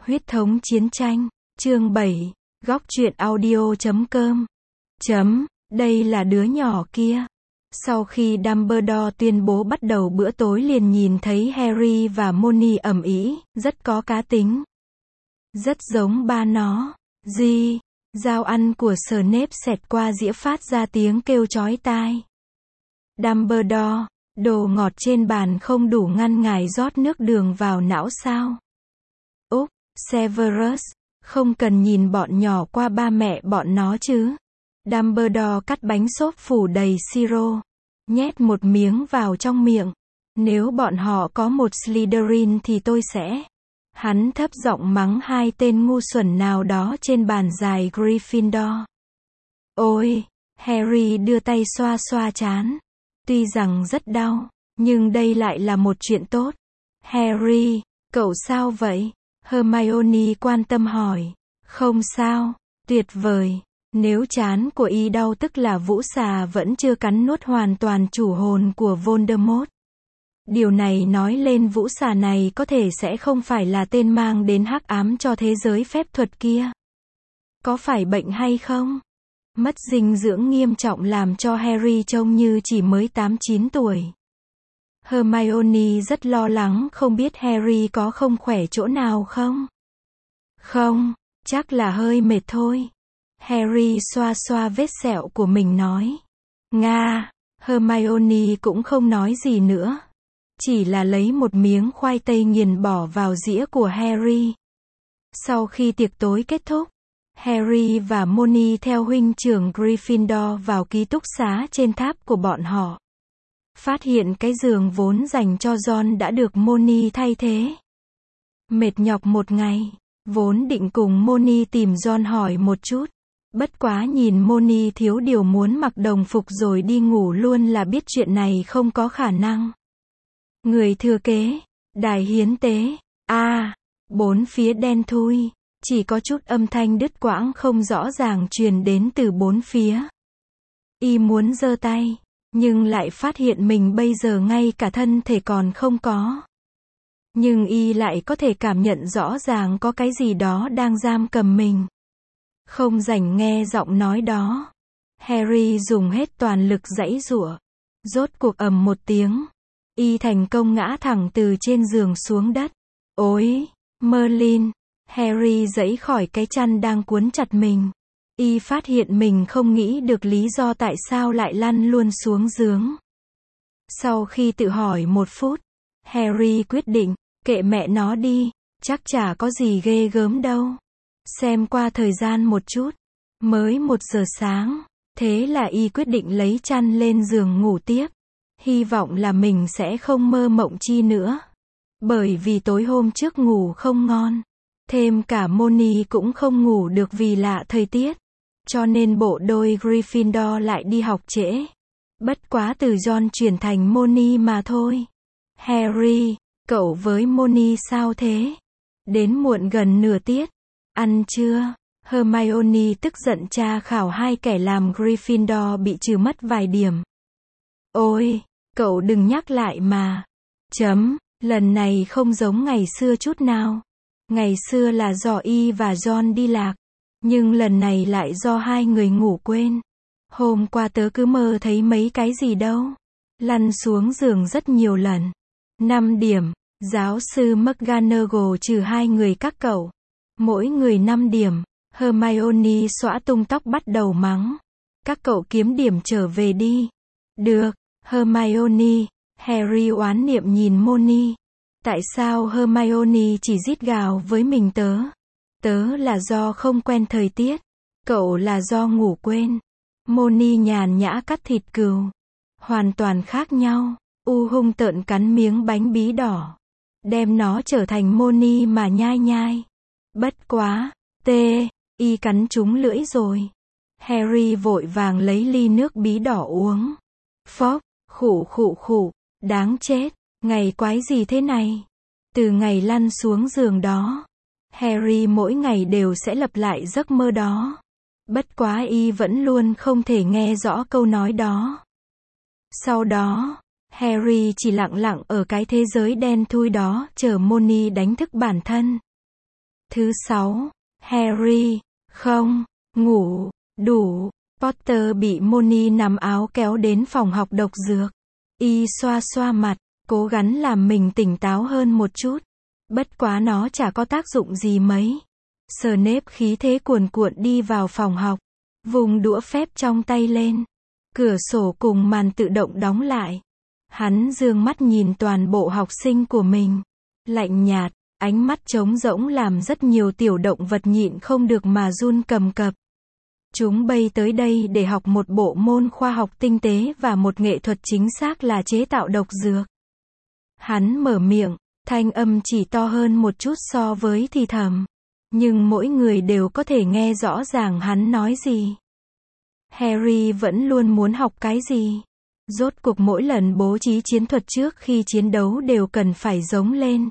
Huyết thống chiến tranh, chương 7, góc truyện audio.com. Đây là đứa nhỏ kia. Sau khi Dumbledore tuyên bố bắt đầu bữa tối liền nhìn thấy Harry và Molly ầm ĩ, rất có cá tính. Rất giống ba nó. Gì? Dao ăn của Snape xẹt qua dĩa phát ra tiếng kêu chói tai. Dumbledore, đồ ngọt trên bàn không đủ ngăn ngài rót nước đường vào não sao? Úc, Severus, không cần nhìn bọn nhỏ qua ba mẹ bọn nó chứ. Dumbledore cắt bánh xốp phủ đầy siro, nhét một miếng vào trong miệng. Nếu bọn họ có một Slytherin thì tôi sẽ. Hắn thấp giọng mắng hai tên ngu xuẩn nào đó trên bàn dài Gryffindor. Ôi, Harry đưa tay xoa xoa trán. Tuy rằng rất đau, nhưng đây lại là một chuyện tốt. Harry, cậu sao vậy? Hermione quan tâm hỏi. Không sao, tuyệt vời. Nếu trán của y đau tức là vũ xà vẫn chưa cắn nuốt hoàn toàn chủ hồn của Voldemort. Điều này nói lên vũ xà này có thể sẽ không phải là tên mang đến hắc ám cho thế giới phép thuật kia. Có phải bệnh hay không? Mất dinh dưỡng nghiêm trọng làm cho Harry trông như chỉ mới 8-9 tuổi. Hermione rất lo lắng không biết Harry có không khỏe chỗ nào không? Không, chắc là hơi mệt thôi. Harry xoa xoa vết sẹo của mình nói. Nga, Hermione cũng không nói gì nữa. Chỉ là lấy một miếng khoai tây nghiền bỏ vào dĩa của Harry. Sau khi tiệc tối kết thúc, Harry và Molly theo huynh trưởng Gryffindor vào ký túc xá trên tháp của bọn họ. Phát hiện cái giường vốn dành cho Ron đã được Molly thay thế. Mệt nhọc một ngày, vốn định cùng Molly tìm Ron hỏi một chút. Bất quá nhìn Molly thiếu điều muốn mặc đồng phục rồi đi ngủ luôn là biết chuyện này không có khả năng. Người thừa kế, đài hiến tế, bốn phía đen thui, chỉ có chút âm thanh đứt quãng không rõ ràng truyền đến từ bốn phía. Y muốn giơ tay, nhưng lại phát hiện mình bây giờ ngay cả thân thể còn không có. Nhưng y lại có thể cảm nhận rõ ràng có cái gì đó đang giam cầm mình. Không rảnh nghe giọng nói đó. Harry dùng hết toàn lực giãy giụa. Rốt cuộc ầm một tiếng. Y thành công ngã thẳng từ trên giường xuống đất. Ôi, Merlin. Harry giãy khỏi cái chăn đang cuốn chặt mình. Y phát hiện mình không nghĩ được lý do tại sao lại lăn luôn xuống giường. Sau khi tự hỏi một phút, Harry quyết định, kệ mẹ nó đi, chắc chả có gì ghê gớm đâu. Xem qua thời gian một chút, mới 1 giờ sáng, thế là y quyết định lấy chăn lên giường ngủ tiếp. Hy vọng là mình sẽ không mơ mộng chi nữa. Bởi vì tối hôm trước ngủ không ngon. Thêm cả Molly cũng không ngủ được vì lạ thời tiết. Cho nên bộ đôi Gryffindor lại đi học trễ. Bất quá từ Ron chuyển thành Molly mà thôi. Harry, cậu với Molly sao thế? Đến muộn gần nửa tiết. Ăn chưa? Hermione tức giận tra khảo hai kẻ làm Gryffindor bị trừ mất vài điểm. Ôi, cậu đừng nhắc lại mà. Lần này không giống ngày xưa chút nào. Ngày xưa là do y và Ron đi lạc. Nhưng lần này lại do hai người ngủ quên. Hôm qua tớ cứ mơ thấy mấy cái gì đâu. Lăn xuống giường rất nhiều lần. 5 điểm. Giáo sư McGonagall trừ hai người các cậu. Mỗi người 5 điểm. Hermione xõa tung tóc bắt đầu mắng. Các cậu kiếm điểm trở về đi. Được, Hermione. Harry oán niệm nhìn Molly. Tại sao Hermione chỉ rít gào với mình tớ? Tớ là do không quen thời tiết. Cậu là do ngủ quên. Molly nhàn nhã cắt thịt cừu. Hoàn toàn khác nhau. Hung tợn cắn miếng bánh bí đỏ. Đem nó trở thành Molly mà nhai nhai. Bất quá, y cắn trúng lưỡi rồi. Harry vội vàng lấy ly nước bí đỏ uống. Phốc, khụ, đáng chết, ngày quái gì thế này? Từ ngày lăn xuống giường đó, Harry mỗi ngày đều sẽ lặp lại giấc mơ đó. Bất quá y vẫn luôn không thể nghe rõ câu nói đó. Sau đó, Harry chỉ lặng lặng ở cái thế giới đen thui đó chờ Molly đánh thức bản thân. Thứ 6. Harry, không, ngủ, đủ. Potter bị Molly nắm áo kéo đến phòng học độc dược. Y xoa xoa mặt, cố gắng làm mình tỉnh táo hơn một chút. Bất quá nó chả có tác dụng gì mấy. Snape khí thế cuồn cuộn đi vào phòng học, vùng đũa phép trong tay lên. Cửa sổ cùng màn tự động đóng lại. Hắn dương mắt nhìn toàn bộ học sinh của mình. Lạnh nhạt, ánh mắt trống rỗng làm rất nhiều tiểu động vật nhịn không được mà run cầm cập. Chúng bay tới đây để học một bộ môn khoa học tinh tế và một nghệ thuật chính xác là chế tạo độc dược. Hắn mở miệng, thanh âm chỉ to hơn một chút so với thì thầm. Nhưng mỗi người đều có thể nghe rõ ràng hắn nói gì. Harry vẫn luôn muốn học cái gì. Rốt cuộc mỗi lần bố trí chiến thuật trước khi chiến đấu đều cần phải giống lên.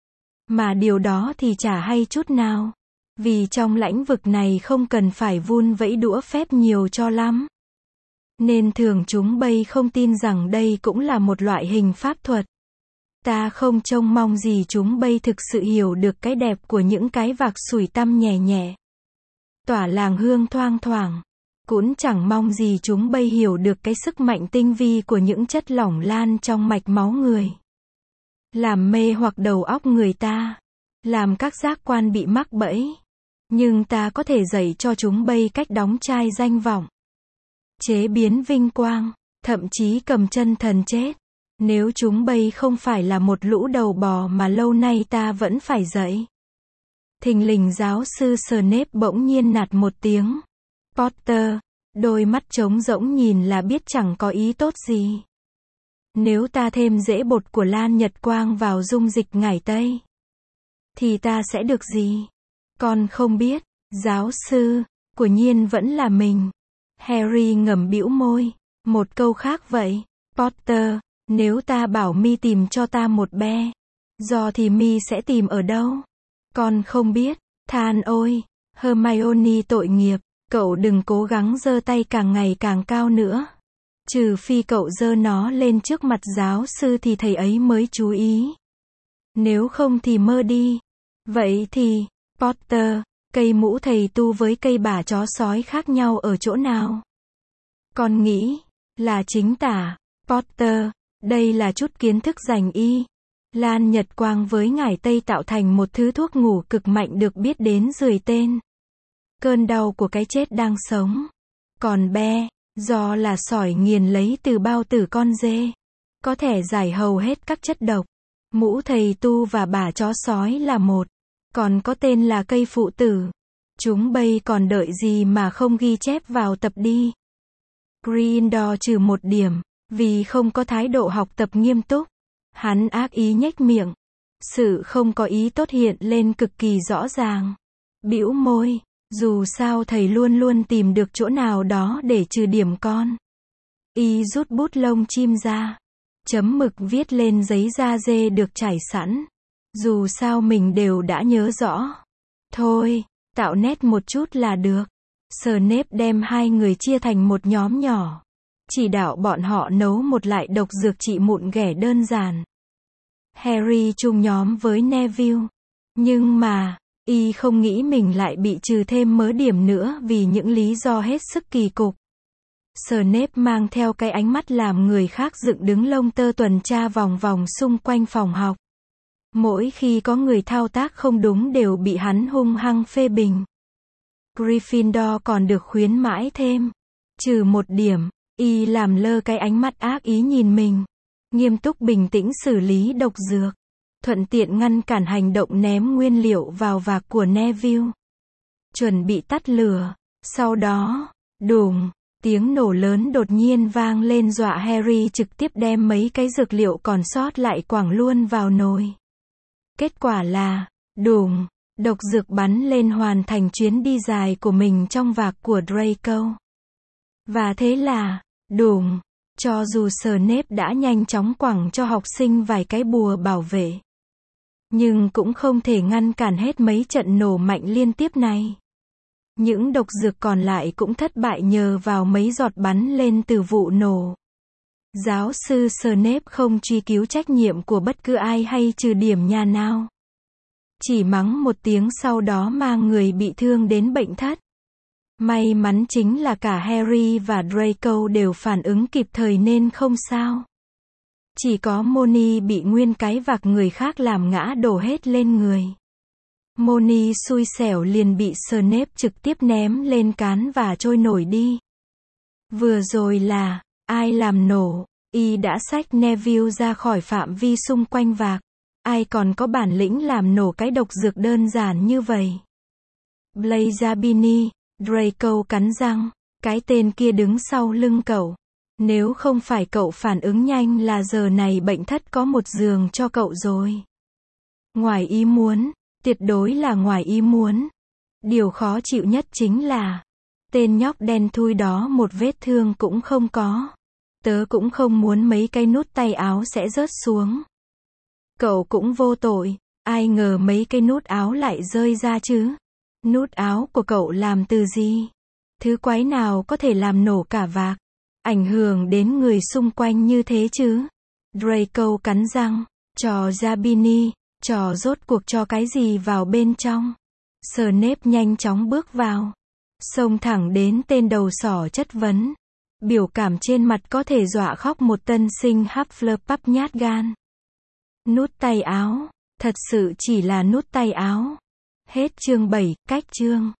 Mà điều đó thì chả hay chút nào. Vì trong lĩnh vực này không cần phải vun vẫy đũa phép nhiều cho lắm. Nên thường chúng bay không tin rằng đây cũng là một loại hình pháp thuật. Ta không trông mong gì chúng bay thực sự hiểu được cái đẹp của những cái vạc sủi tăm nhẹ nhẹ. Tỏa làng hương thoang thoảng. Cũng chẳng mong gì chúng bay hiểu được cái sức mạnh tinh vi của những chất lỏng lan trong mạch máu người. Làm mê hoặc đầu óc người ta. Làm các giác quan bị mắc bẫy. Nhưng ta có thể dạy cho chúng bay cách đóng chai danh vọng. Chế biến vinh quang. Thậm chí cầm chân thần chết. Nếu chúng bay không phải là một lũ đầu bò mà lâu nay ta vẫn phải dạy. Thình lình giáo sư Snape bỗng nhiên nạt một tiếng. Potter, đôi mắt trống rỗng nhìn là biết chẳng có ý tốt gì. Nếu ta thêm rễ bột của lan nhật quang vào dung dịch ngải tây, thì ta sẽ được gì? Con không biết, giáo sư, quả nhiên vẫn là mình. Harry ngầm bĩu môi, một câu khác vậy. Potter, nếu ta bảo mi tìm cho ta một be, giò thì mi sẽ tìm ở đâu? Con không biết, than ôi, Hermione tội nghiệp. Cậu đừng cố gắng giơ tay càng ngày càng cao nữa. Trừ phi cậu giơ nó lên trước mặt giáo sư thì thầy ấy mới chú ý. Nếu không thì mơ đi. Vậy thì, Potter, cây mũ thầy tu với cây bả chó sói khác nhau ở chỗ nào? Con nghĩ, là chính tả. Potter, đây là chút kiến thức dành y. Lan nhật quang với ngải tây tạo thành một thứ thuốc ngủ cực mạnh được biết đến dưới tên. Cơn đau của cái chết đang sống. Còn be, do là sỏi nghiền lấy từ bao tử con dê. Có thể giải hầu hết các chất độc. Mũ thầy tu và bả chó sói là một. Còn có tên là cây phụ tử. Chúng bay còn đợi gì mà không ghi chép vào tập đi. Gryffindor trừ một điểm. Vì không có thái độ học tập nghiêm túc. Hắn ác ý nhếch miệng. Sự không có ý tốt hiện lên cực kỳ rõ ràng. Bĩu môi. Dù sao thầy luôn luôn tìm được chỗ nào đó để trừ điểm con. Y rút bút lông chim ra. Chấm mực viết lên giấy da dê được trải sẵn. Dù sao mình đều đã nhớ rõ. Thôi, tạo nét một chút là được. Snape đem hai người chia thành một nhóm nhỏ. Chỉ đạo bọn họ nấu một loại độc dược trị mụn ghẻ đơn giản. Harry chung nhóm với Neville. Nhưng mà, y không nghĩ mình lại bị trừ thêm mớ điểm nữa vì những lý do hết sức kỳ cục. Snape mang theo cái ánh mắt làm người khác dựng đứng lông tơ tuần tra vòng vòng xung quanh phòng học. Mỗi khi có người thao tác không đúng đều bị hắn hung hăng phê bình. Gryffindor còn được khuyến mãi thêm. Trừ một điểm, y làm lơ cái ánh mắt ác ý nhìn mình. Nghiêm túc bình tĩnh xử lý độc dược. Thuận tiện ngăn cản hành động ném nguyên liệu vào vạc của Neville. Chuẩn bị tắt lửa. Sau đó, đùng, tiếng nổ lớn đột nhiên vang lên dọa Harry trực tiếp đem mấy cái dược liệu còn sót lại quẳng luôn vào nồi. Kết quả là, đùng, độc dược bắn lên hoàn thành chuyến đi dài của mình trong vạc của Draco. Và thế là, đùng, cho dù Snape đã nhanh chóng quẳng cho học sinh vài cái bùa bảo vệ. Nhưng cũng không thể ngăn cản hết mấy trận nổ mạnh liên tiếp này. Những độc dược còn lại cũng thất bại nhờ vào mấy giọt bắn lên từ vụ nổ. Giáo sư Snape không truy cứu trách nhiệm của bất cứ ai hay trừ điểm nhà nào. chỉ mắng một tiếng sau đó mang người bị thương đến bệnh thất. May mắn chính là cả Harry và Draco đều phản ứng kịp thời nên không sao. Chỉ có Molly bị nguyên cái vạc người khác làm ngã đổ hết lên người. Molly xui xẻo liền bị Snape trực tiếp ném lên cán và trôi nổi đi. Vừa rồi là, ai làm nổ, y đã xách Neville ra khỏi phạm vi xung quanh vạc. Ai còn có bản lĩnh làm nổ cái độc dược đơn giản như vậy. Blazabini, Draco cắn răng, cái tên kia đứng sau lưng cậu. Nếu không phải cậu phản ứng nhanh là giờ này bệnh thất có một giường cho cậu rồi. Ngoài ý muốn, tuyệt đối là ngoài ý muốn. Điều khó chịu nhất chính là, tên nhóc đen thui đó một vết thương cũng không có. Tớ cũng không muốn mấy cái nút tay áo sẽ rớt xuống. Cậu cũng vô tội, ai ngờ mấy cái nút áo lại rơi ra chứ. Nút áo của cậu làm từ gì? Thứ quái nào có thể làm nổ cả vạc? Ảnh hưởng đến người xung quanh như thế chứ? Draco cắn răng, trò Zabini, trò rốt cuộc cho cái gì vào bên trong? Snape nhanh chóng bước vào, xông thẳng đến tên đầu sỏ chất vấn. Biểu cảm trên mặt có thể dọa khóc một tân sinh Hufflepuff nhát gan. Nút tay áo, thật sự chỉ là nút tay áo. Hết chương 7, cách chương.